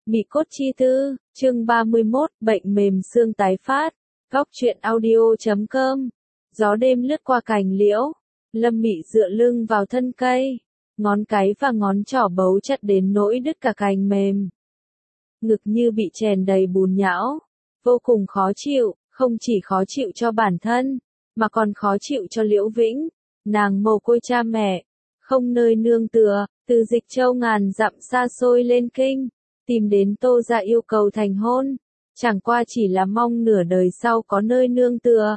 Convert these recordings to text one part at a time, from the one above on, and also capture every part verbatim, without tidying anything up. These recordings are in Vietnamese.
Mị cốt chi tư, chương ba mươi mốt, bệnh mềm xương tái phát. Góc truyện audio chấm com. Gió đêm lướt qua cành liễu. Lâm Mị dựa lưng vào thân cây. Ngón cái và ngón trỏ bấu chặt đến nỗi đứt cả cành mềm. Ngực như bị chèn đầy bùn nhão. Vô cùng khó chịu, không chỉ khó chịu cho bản thân, mà còn khó chịu cho Liễu Vĩnh. Nàng mồ côi cha mẹ, không nơi nương tựa, từ Dịch Châu ngàn dặm xa xôi lên kinh, tìm đến Tô gia yêu cầu thành hôn, chẳng qua chỉ là mong nửa đời sau có nơi nương tựa.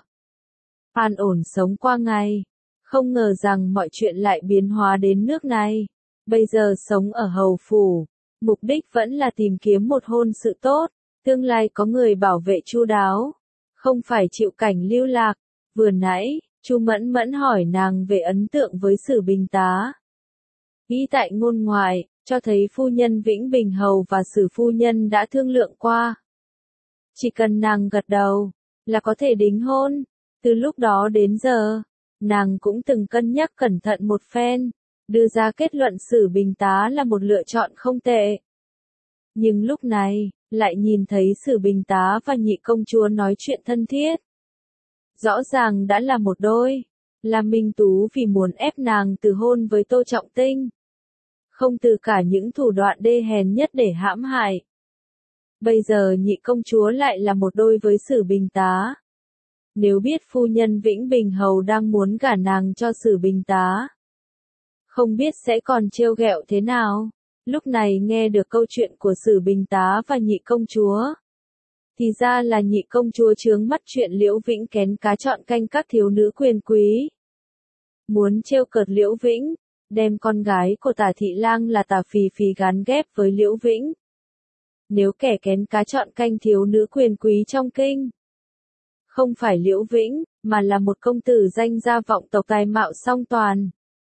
An ổn sống qua ngày, không ngờ rằng mọi chuyện lại biến hóa đến nước này. Bây giờ sống ở hầu phủ, mục đích vẫn là tìm kiếm một hôn sự tốt, tương lai có người bảo vệ chu đáo, không phải chịu cảnh lưu lạc. Vừa nãy, Chu Mẫn Mẫn hỏi nàng về ấn tượng với Sử Bình Tá. Nghĩ tại ngôn ngoại, cho thấy phu nhân Vĩnh Bình Hầu và Sử phu nhân đã thương lượng qua. Chỉ cần nàng gật đầu, là có thể đính hôn. Từ lúc đó đến giờ, nàng cũng từng cân nhắc cẩn thận một phen, đưa ra kết luận Sử Bình Tá là một lựa chọn không tệ. Nhưng lúc này, lại nhìn thấy Sử Bình Tá và nhị công chúa nói chuyện thân thiết. Rõ ràng đã là một đôi, là Minh Tú vì muốn ép nàng từ hôn với Tô Trọng Tinh. Không từ cả những thủ đoạn đê hèn nhất để hãm hại. Bây giờ nhị công chúa lại là một đôi với Sử Bình Tá. Nếu biết phu nhân Vĩnh Bình Hầu đang muốn gả nàng cho Sử Bình Tá, không biết sẽ còn trêu ghẹo thế nào. Lúc này nghe được câu chuyện của Sử Bình Tá và nhị công chúa, thì ra là nhị công chúa chướng mắt chuyện Liễu Vĩnh kén cá chọn canh các thiếu nữ quyền quý. Muốn trêu cợt Liễu Vĩnh, đem con gái của Tả Thị Lang là Tả Phì Phì gán ghép với Liễu Vĩnh. Nếu kẻ kén cá chọn canh thiếu nữ quyền quý trong kinh, không phải Liễu Vĩnh, mà là một công tử danh gia vọng tộc tài mạo song toàn,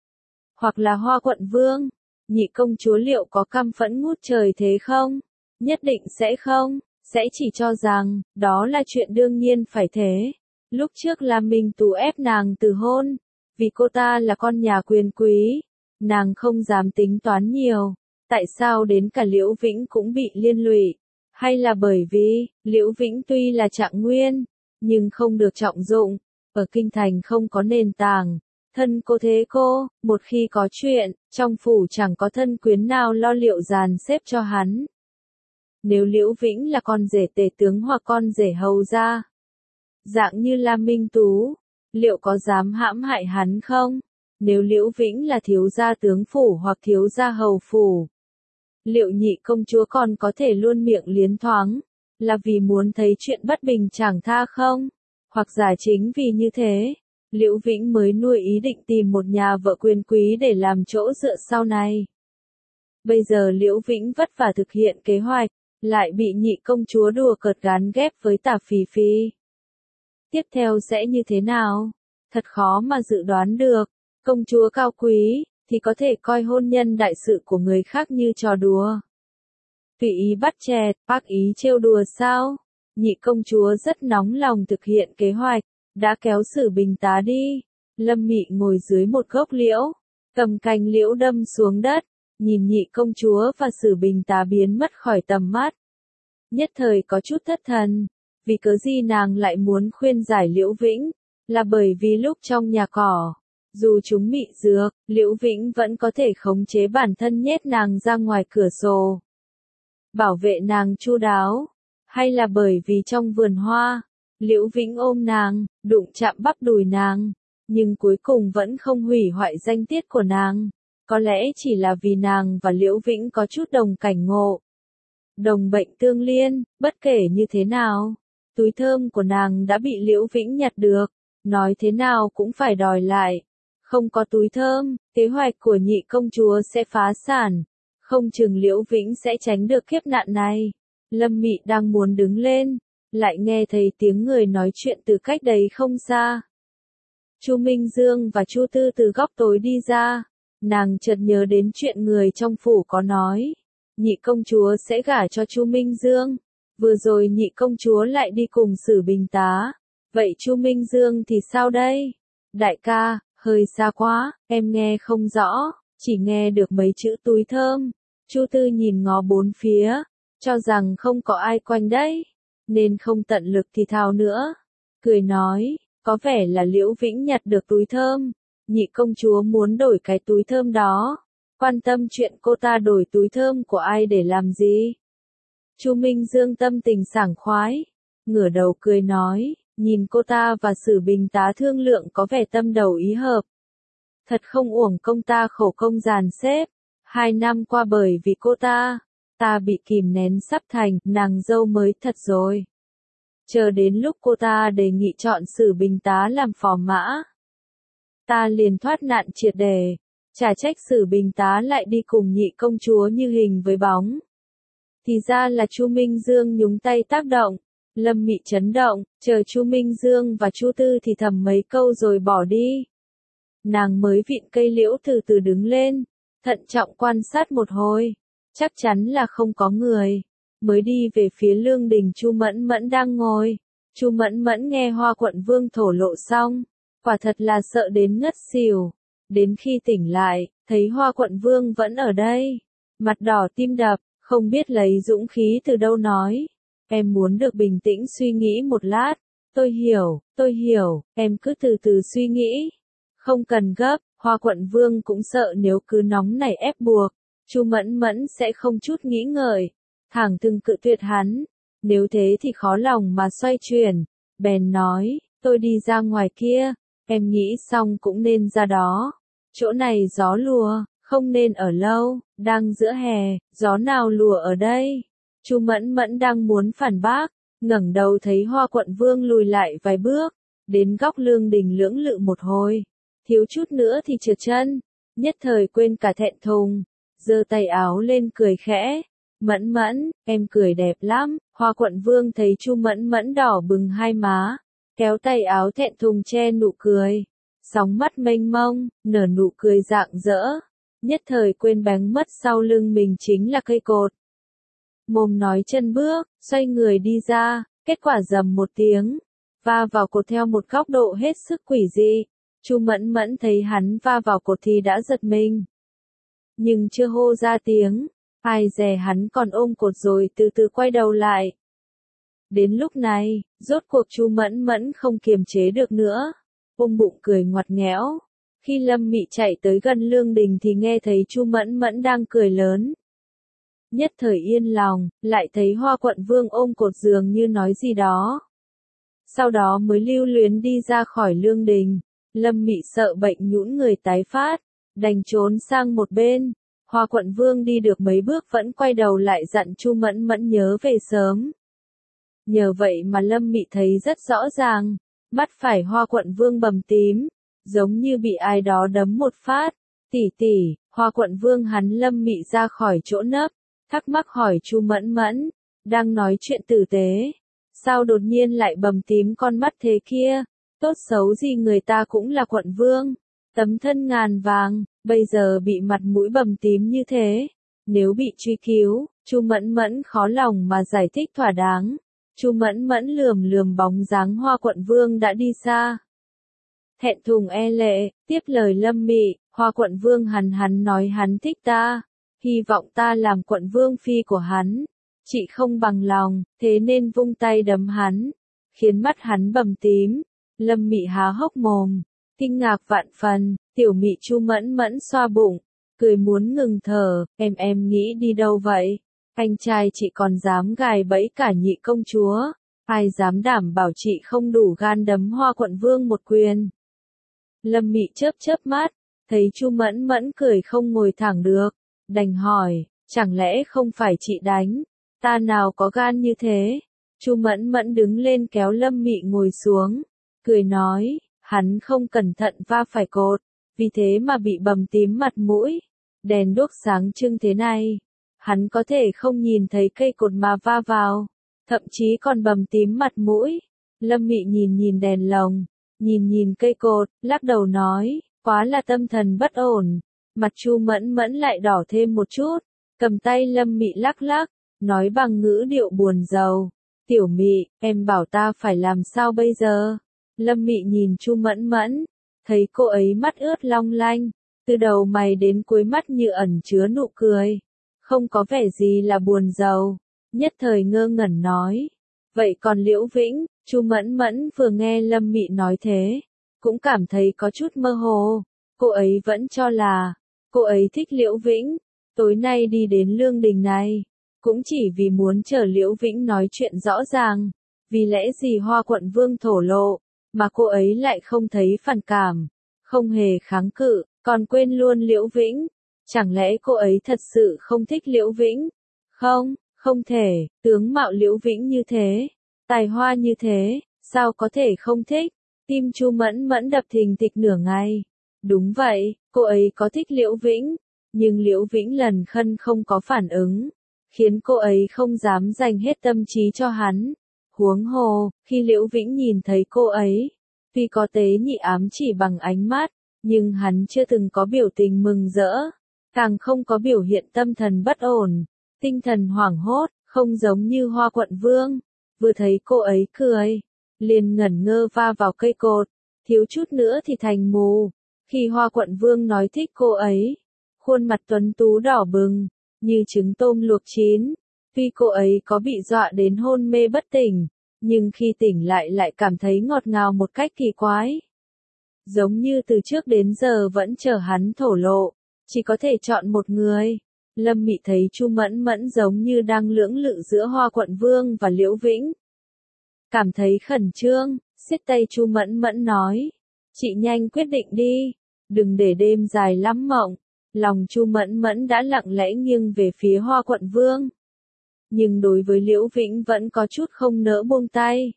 hoặc là Hoa Quận Vương, nhị công chúa liệu có căm phẫn ngút trời thế không? Nhất định sẽ không, sẽ chỉ cho rằng, đó là chuyện đương nhiên phải thế. Lúc trước là Minh Tú ép nàng từ hôn, vì cô ta là con nhà quyền quý, nàng không dám tính toán nhiều. Tại sao đến cả Liễu Vĩnh cũng bị liên lụy? Hay là bởi vì, Liễu Vĩnh tuy là trạng nguyên, nhưng không được trọng dụng, ở kinh thành không có nền tảng, thân cô thế cô, một khi có chuyện, trong phủ chẳng có thân quyến nào lo liệu dàn xếp cho hắn. Nếu Liễu Vĩnh là con rể tể tướng hoặc con rể hầu gia, dạng như Lam Minh Tú, liệu có dám hãm hại hắn không? Nếu Liễu Vĩnh là thiếu gia tướng phủ hoặc thiếu gia hầu phủ, liệu nhị công chúa còn có thể luôn miệng liến thoáng, là vì muốn thấy chuyện bất bình chẳng tha không? Hoặc giả chính vì như thế, Liễu Vĩnh mới nuôi ý định tìm một nhà vợ quyền quý để làm chỗ dựa sau này. Bây giờ Liễu Vĩnh vất vả thực hiện kế hoạch, lại bị nhị công chúa đùa cợt gán ghép với Tả Phì Phì. Tiếp theo sẽ như thế nào? Thật khó mà dự đoán được. Công chúa cao quý, thì có thể coi hôn nhân đại sự của người khác như trò đùa. Tùy ý bắt chẹt, bác ý trêu đùa sao? Nhị công chúa rất nóng lòng thực hiện kế hoạch, đã kéo Sử Bình Tá đi. Lâm Mị ngồi dưới một gốc liễu, cầm cành liễu đâm xuống đất, nhìn nhị công chúa và Sử Bình Tá biến mất khỏi tầm mắt. Nhất thời có chút thất thần, vì cớ gì nàng lại muốn khuyên giải Liễu Vĩnh, là bởi vì lúc trong nhà cỏ, dù chúng mị dược, Liễu Vĩnh vẫn có thể khống chế bản thân nhét nàng ra ngoài cửa sổ, bảo vệ nàng chu đáo, hay là bởi vì trong vườn hoa, Liễu Vĩnh ôm nàng, đụng chạm bắp đùi nàng, nhưng cuối cùng vẫn không hủy hoại danh tiết của nàng. Có lẽ chỉ là vì nàng và Liễu Vĩnh có chút đồng cảnh ngộ, đồng bệnh tương liên. Bất kể như thế nào, túi thơm của nàng đã bị Liễu Vĩnh nhặt được, nói thế nào cũng phải đòi lại. Không có túi thơm, kế hoạch của nhị công chúa sẽ phá sản, không chừng Liễu Vĩnh sẽ tránh được kiếp nạn này. Lâm Mị đang muốn đứng lên, lại nghe thấy tiếng người nói chuyện từ cách đấy không xa. Chu Minh Dương và Chu Tư từ góc tối đi ra. Nàng chợt nhớ đến chuyện người trong phủ có nói, nhị công chúa sẽ gả cho Chu Minh Dương. Vừa rồi nhị công chúa lại đi cùng Sử Bình Tá, vậy Chu Minh Dương thì sao đây? Đại ca, hơi xa quá, em nghe không rõ, chỉ nghe được mấy chữ túi thơm. Chu Tư nhìn ngó bốn phía, cho rằng không có ai quanh đấy, nên không tận lực thì thào nữa. Cười nói, có vẻ là Liễu Vĩnh nhặt được túi thơm, nhị công chúa muốn đổi cái túi thơm đó, quan tâm chuyện cô ta đổi túi thơm của ai để làm gì. Chu Minh Dương tâm tình sảng khoái, ngửa đầu cười nói, nhìn cô ta và Sử Bình tá thương lượng có vẻ tâm đầu ý hợp. Thật không uổng công ta khổ công dàn xếp, hai năm qua bởi vì cô ta, ta bị kìm nén sắp thành nàng dâu mới thật rồi. Chờ đến lúc cô ta đề nghị chọn Sử Bình tá làm phò mã, ta liền thoát nạn triệt đề, chả trách Sử Bình tá lại đi cùng nhị công chúa như hình với bóng. Thì ra là Chu Minh Dương nhúng tay tác động. Lâm Mị chấn động, chờ Chu Minh Dương và Chu Tư thì thầm mấy câu rồi bỏ đi. Nàng mới vịn cây liễu từ từ đứng lên, thận trọng quan sát một hồi, chắc chắn là không có người, mới đi về phía lương đình Chu Mẫn Mẫn đang ngồi. Chu Mẫn Mẫn nghe Hoa Quận Vương thổ lộ xong, quả thật là sợ đến ngất xỉu. Đến khi tỉnh lại, thấy Hoa Quận Vương vẫn ở đây, mặt đỏ tim đập, không biết lấy dũng khí từ đâu nói. Em muốn được bình tĩnh suy nghĩ một lát. Tôi hiểu, tôi hiểu, em cứ từ từ suy nghĩ. Không cần gấp, Hoa Quận Vương cũng sợ nếu cứ nóng nảy ép buộc, Chu Mẫn Mẫn sẽ không chút nghĩ ngợi, thẳng thừng cự tuyệt hắn. Nếu thế thì khó lòng mà xoay chuyển. Bèn nói, tôi đi ra ngoài kia, em nghĩ xong cũng nên ra đó. Chỗ này gió lùa, không nên ở lâu, đang giữa hè, gió nào lùa ở đây. Chu Mẫn Mẫn đang muốn phản bác, ngẩng đầu thấy Hoa Quận Vương lùi lại vài bước, đến góc lương đình lưỡng lự một hồi, thiếu chút nữa thì trượt chân, nhất thời quên cả thẹn thùng, giơ tay áo lên cười khẽ, Mẫn Mẫn, em cười đẹp lắm. Hoa Quận Vương thấy Chu Mẫn Mẫn đỏ bừng hai má, kéo tay áo thẹn thùng che nụ cười, sóng mắt mênh mông, nở nụ cười rạng rỡ, nhất thời quên bén mất sau lưng mình chính là cây cột. Mồm nói chân bước, xoay người đi ra, kết quả rầm một tiếng, va vào cột theo một góc độ hết sức quỷ dị. Chu Mẫn Mẫn thấy hắn va vào cột thì đã giật mình, nhưng chưa hô ra tiếng, ai dè hắn còn ôm cột rồi từ từ quay đầu lại. Đến lúc này, rốt cuộc Chu Mẫn Mẫn không kiềm chế được nữa, ôm bụng cười ngoặt nghẽo. Khi Lâm Mị chạy tới gần lương đình thì nghe thấy Chu Mẫn Mẫn đang cười lớn. Nhất thời yên lòng, lại thấy Hoa Quận Vương ôm cột giường như nói gì đó. Sau đó mới lưu luyến đi ra khỏi lương đình. Lâm Mị sợ bệnh nhũn người tái phát, đành trốn sang một bên. Hoa Quận Vương đi được mấy bước vẫn quay đầu lại dặn Chu Mẫn Mẫn nhớ về sớm. Nhờ vậy mà Lâm Mị thấy rất rõ ràng, mắt phải Hoa Quận Vương bầm tím, giống như bị ai đó đấm một phát. Tỷ tỷ, Hoa Quận Vương hắn Lâm Mị ra khỏi chỗ nấp, thắc mắc hỏi Chu Mẫn Mẫn, đang nói chuyện tử tế, sao đột nhiên lại bầm tím con mắt thế kia, tốt xấu gì người ta cũng là quận vương, tấm thân ngàn vàng, bây giờ bị mặt mũi bầm tím như thế, nếu bị truy cứu, Chu Mẫn Mẫn khó lòng mà giải thích thỏa đáng. Chu Mẫn Mẫn lườm lườm bóng dáng Hoa Quận Vương đã đi xa. Thẹn thùng e lệ, tiếp lời Lâm Mị, Hoa Quận Vương hắn hắn nói hắn thích ta, hy vọng ta làm quận vương phi của hắn. Chị không bằng lòng, thế nên vung tay đấm hắn, khiến mắt hắn bầm tím. Lâm Mị há hốc mồm, kinh ngạc vạn phần, tiểu Mị Chu Mẫn Mẫn xoa bụng, cười muốn ngừng thở, em em nghĩ đi đâu vậy? Anh trai chị còn dám gài bẫy cả nhị công chúa, ai dám đảm bảo chị không đủ gan đấm Hoa Quận Vương một quyền? Lâm Mị chớp chớp mắt, thấy Chu Mẫn Mẫn cười không ngồi thẳng được, đành hỏi, chẳng lẽ không phải chị đánh? Ta nào có gan như thế? Chu Mẫn Mẫn đứng lên kéo Lâm Mị ngồi xuống, cười nói, hắn không cẩn thận va phải cột, vì thế mà bị bầm tím mặt mũi. Đèn đuốc sáng trưng thế này, hắn có thể không nhìn thấy cây cột mà va vào, thậm chí còn bầm tím mặt mũi. Lâm Mị nhìn nhìn đèn lồng, nhìn nhìn cây cột, lắc đầu nói, quá là tâm thần bất ổn. Mặt Chu Mẫn Mẫn lại đỏ thêm một chút, cầm tay Lâm Mị lắc lắc, nói bằng ngữ điệu buồn rầu, tiểu Mị, em bảo ta phải làm sao bây giờ? Lâm Mị nhìn Chu Mẫn Mẫn, thấy cô ấy mắt ướt long lanh, từ đầu mày đến cuối mắt như ẩn chứa nụ cười, không có vẻ gì là buồn rầu. nhất thời ngơ ngẩn nói. Vậy còn Liễu Vĩnh, Chu Mẫn Mẫn vừa nghe Lâm Mị nói thế, cũng cảm thấy có chút mơ hồ. Cô ấy vẫn cho là, cô ấy thích Liễu Vĩnh, tối nay đi đến lương đình này, cũng chỉ vì muốn chờ Liễu Vĩnh nói chuyện rõ ràng. Vì lẽ gì Hoa Quận Vương thổ lộ, mà cô ấy lại không thấy phản cảm, không hề kháng cự, còn quên luôn Liễu Vĩnh. Chẳng lẽ cô ấy thật sự không thích Liễu Vĩnh? Không, không thể, tướng mạo Liễu Vĩnh như thế, tài hoa như thế, sao có thể không thích? Tim Chu Mẫn Mẫn đập thình thịch nửa ngày. Đúng vậy, cô ấy có thích Liễu Vĩnh, nhưng Liễu Vĩnh lần khân không có phản ứng, khiến cô ấy không dám dành hết tâm trí cho hắn. Huống hồ, khi Liễu Vĩnh nhìn thấy cô ấy, tuy có tế nhị ám chỉ bằng ánh mắt, nhưng hắn chưa từng có biểu tình mừng rỡ, càng không có biểu hiện tâm thần bất ổn, tinh thần hoảng hốt, không giống như Hoa Quận Vương. Vừa thấy cô ấy cười, liền ngẩn ngơ va vào cây cột, thiếu chút nữa thì thành mù. Khi Hoa Quận Vương nói thích cô ấy, khuôn mặt tuấn tú đỏ bừng, như trứng tôm luộc chín. Tuy cô ấy có bị dọa đến hôn mê bất tỉnh, nhưng khi tỉnh lại lại cảm thấy ngọt ngào một cách kỳ quái. Giống như từ trước đến giờ vẫn chờ hắn thổ lộ, chỉ có thể chọn một người. Lâm Mị thấy Chu Mẫn Mẫn giống như đang lưỡng lự giữa Hoa Quận Vương và Liễu Vĩnh. Cảm thấy khẩn trương, siết tay Chu Mẫn Mẫn nói, chị nhanh quyết định đi, đừng để đêm dài lắm mộng. Lòng Chu Mẫn Mẫn đã lặng lẽ nghiêng về phía Hoa Quận Vương. Nhưng đối với Liễu Vĩnh vẫn có chút không nỡ buông tay.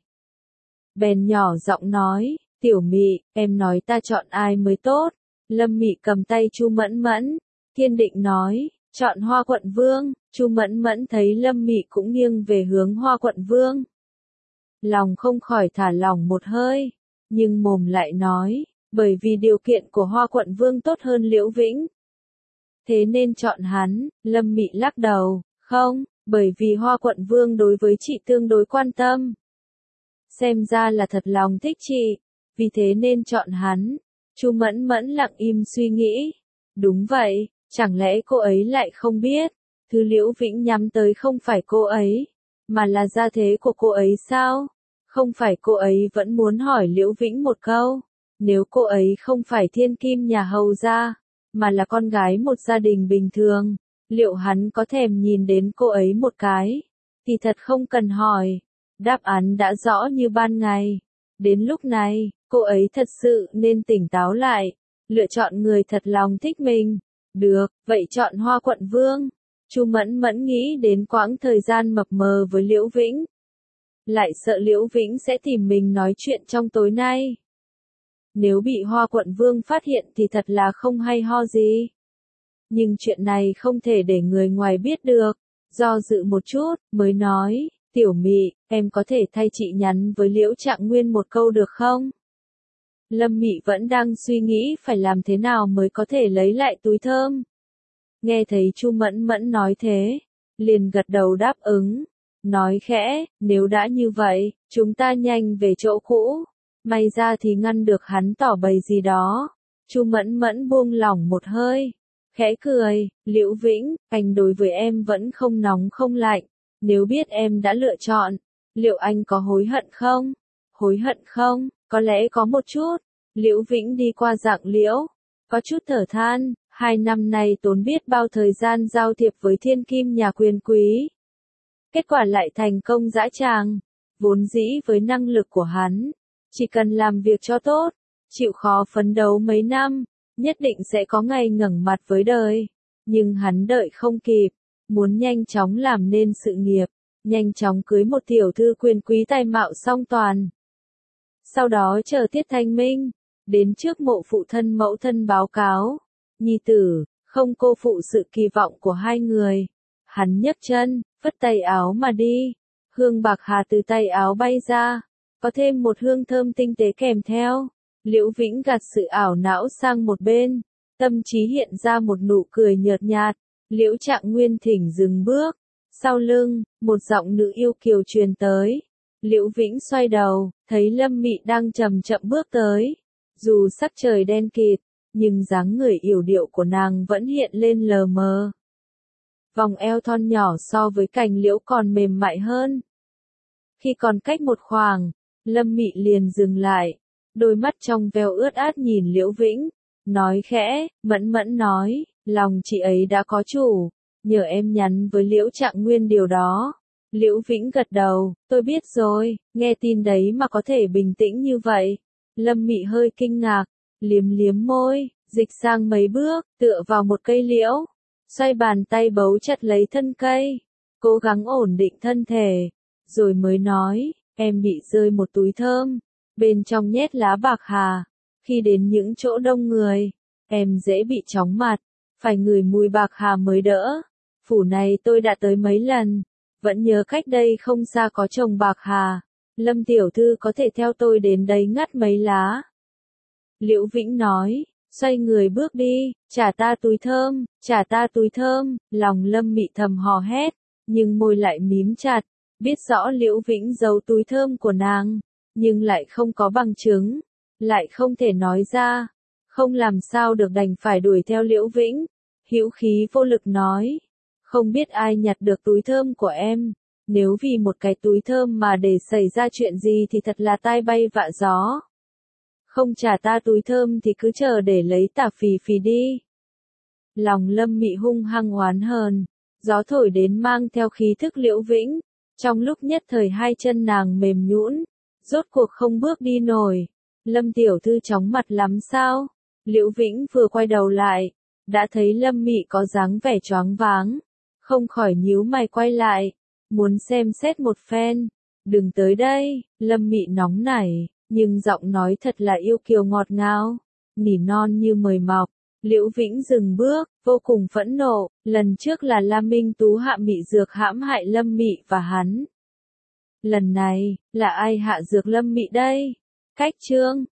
Bèn nhỏ giọng nói, Tiểu Mị, em nói ta chọn ai mới tốt. Lâm Mị cầm tay Chu Mẫn Mẫn, kiên định nói, chọn Hoa Quận Vương. Chu Mẫn Mẫn thấy Lâm Mị cũng nghiêng về hướng Hoa Quận Vương, lòng không khỏi thả lỏng một hơi, nhưng mồm lại nói, bởi vì điều kiện của Hoa Quận Vương tốt hơn Liễu Vĩnh, thế nên chọn hắn. Lâm Mị lắc đầu, không, bởi vì Hoa Quận Vương đối với chị tương đối quan tâm. Xem ra là thật lòng thích chị, vì thế nên chọn hắn. Chu Mẫn Mẫn lặng im suy nghĩ. Đúng vậy, chẳng lẽ cô ấy lại không biết, thứ Liễu Vĩnh nhắm tới không phải cô ấy, mà là gia thế của cô ấy sao? Không phải cô ấy vẫn muốn hỏi Liễu Vĩnh một câu, nếu cô ấy không phải thiên kim nhà hầu gia, mà là con gái một gia đình bình thường, liệu hắn có thèm nhìn đến cô ấy một cái? Thì thật không cần hỏi, đáp án đã rõ như ban ngày. Đến lúc này, cô ấy thật sự nên tỉnh táo lại, lựa chọn người thật lòng thích mình. Được, vậy chọn Hoa Quận Vương. Chu Mẫn Mẫn nghĩ đến quãng thời gian mập mờ với Liễu Vĩnh, lại sợ Liễu Vĩnh sẽ tìm mình nói chuyện trong tối nay. Nếu bị Hoa Quận Vương phát hiện thì thật là không hay ho gì. Nhưng chuyện này không thể để người ngoài biết được. Do dự một chút, mới nói, Tiểu Mị, em có thể thay chị nhắn với Liễu Trạng Nguyên một câu được không? Lâm Mị vẫn đang suy nghĩ phải làm thế nào mới có thể lấy lại túi thơm. Nghe thấy Chu Mẫn Mẫn nói thế, liền gật đầu đáp ứng, nói khẽ, nếu đã như vậy, chúng ta nhanh về chỗ cũ. May ra thì ngăn được hắn tỏ bày gì đó. Chu Mẫn Mẫn buông lỏng một hơi, khẽ cười, Liễu Vĩnh, anh đối với em vẫn không nóng không lạnh. Nếu biết em đã lựa chọn, liệu anh có hối hận không? Hối hận không? Có lẽ có một chút. Liễu Vĩnh đi qua Dạng Liễu, có chút thở than, hai năm nay tốn biết bao thời gian giao thiệp với thiên kim nhà quyền quý. Kết quả lại thành công dã tràng. Vốn dĩ với năng lực của hắn, chỉ cần làm việc cho tốt, chịu khó phấn đấu mấy năm, nhất định sẽ có ngày ngẩng mặt với đời. Nhưng hắn đợi không kịp, muốn nhanh chóng làm nên sự nghiệp, nhanh chóng cưới một tiểu thư quyền quý tài mạo song toàn. Sau đó chờ Tiết Thanh Minh, đến trước mộ phụ thân mẫu thân báo cáo, nhi tử, không cô phụ sự kỳ vọng của hai người. Hắn nhấc chân, phất tay áo mà đi, hương bạc hà từ tay áo bay ra, có thêm một hương thơm tinh tế kèm theo. Liễu Vĩnh gạt sự ảo não sang một bên, tâm trí hiện ra một nụ cười nhợt nhạt. Liễu Trạng Nguyên thỉnh dừng bước, sau lưng, một giọng nữ yêu kiều truyền tới. Liễu Vĩnh xoay đầu, thấy Lâm Mị đang chậm chậm bước tới. Dù sắc trời đen kịt, nhưng dáng người yểu điệu của nàng vẫn hiện lên lờ mờ. vòng eo thon nhỏ so với cành liễu còn mềm mại hơn. Khi còn cách một khoảng, Lâm Mị liền dừng lại, đôi mắt trong veo ướt át nhìn Liễu Vĩnh, nói khẽ, mẫn mẫn nói, lòng chị ấy đã có chủ, nhờ em nhắn với Liễu Trạng Nguyên điều đó. Liễu Vĩnh gật đầu, tôi biết rồi, nghe tin đấy mà có thể bình tĩnh như vậy. Lâm Mị hơi kinh ngạc, liếm liếm môi, dịch sang mấy bước, tựa vào một cây liễu, xoay bàn tay bấu chặt lấy thân cây, cố gắng ổn định thân thể, rồi mới nói, em bị rơi một túi thơm, bên trong nhét lá bạc hà, khi đến những chỗ đông người, em dễ bị chóng mặt, phải ngửi mùi bạc hà mới đỡ. Phủ này tôi đã tới mấy lần, vẫn nhớ cách đây không xa có trồng bạc hà, Lâm tiểu thư có thể theo tôi đến đấy ngắt mấy lá. Liễu Vĩnh nói, xoay người bước đi, trả ta túi thơm, trả ta túi thơm, lòng Lâm Mị thầm hò hét, nhưng môi lại mím chặt, biết rõ Liễu Vĩnh giấu túi thơm của nàng, nhưng lại không có bằng chứng, lại không thể nói ra, không làm sao được đành phải đuổi theo Liễu Vĩnh, hữu khí vô lực nói, không biết ai nhặt được túi thơm của em, nếu vì một cái túi thơm mà để xảy ra chuyện gì thì thật là tai bay vạ gió. Không trả ta túi thơm thì cứ chờ để lấy tả phì phì đi. Lòng Lâm Mị hung hăng oán hờn, gió thổi đến mang theo khí thức Liễu Vĩnh, trong lúc nhất thời hai chân nàng mềm nhũn, rốt cuộc không bước đi nổi. Lâm tiểu thư chóng mặt lắm sao? Liễu Vĩnh vừa quay đầu lại, đã thấy Lâm Mị có dáng vẻ choáng váng, không khỏi nhíu mày quay lại, muốn xem xét một phen. Đừng tới đây, Lâm Mị nóng nảy, nhưng giọng nói thật là yêu kiều ngọt ngào, nỉ non như mời mọc. Liễu Vĩnh dừng bước, vô cùng phẫn nộ, lần trước là Lam Minh Tú hạ mị dược hãm hại Lâm Mị và hắn. Lần này, là ai hạ dược Lâm Mị đây? Cách chương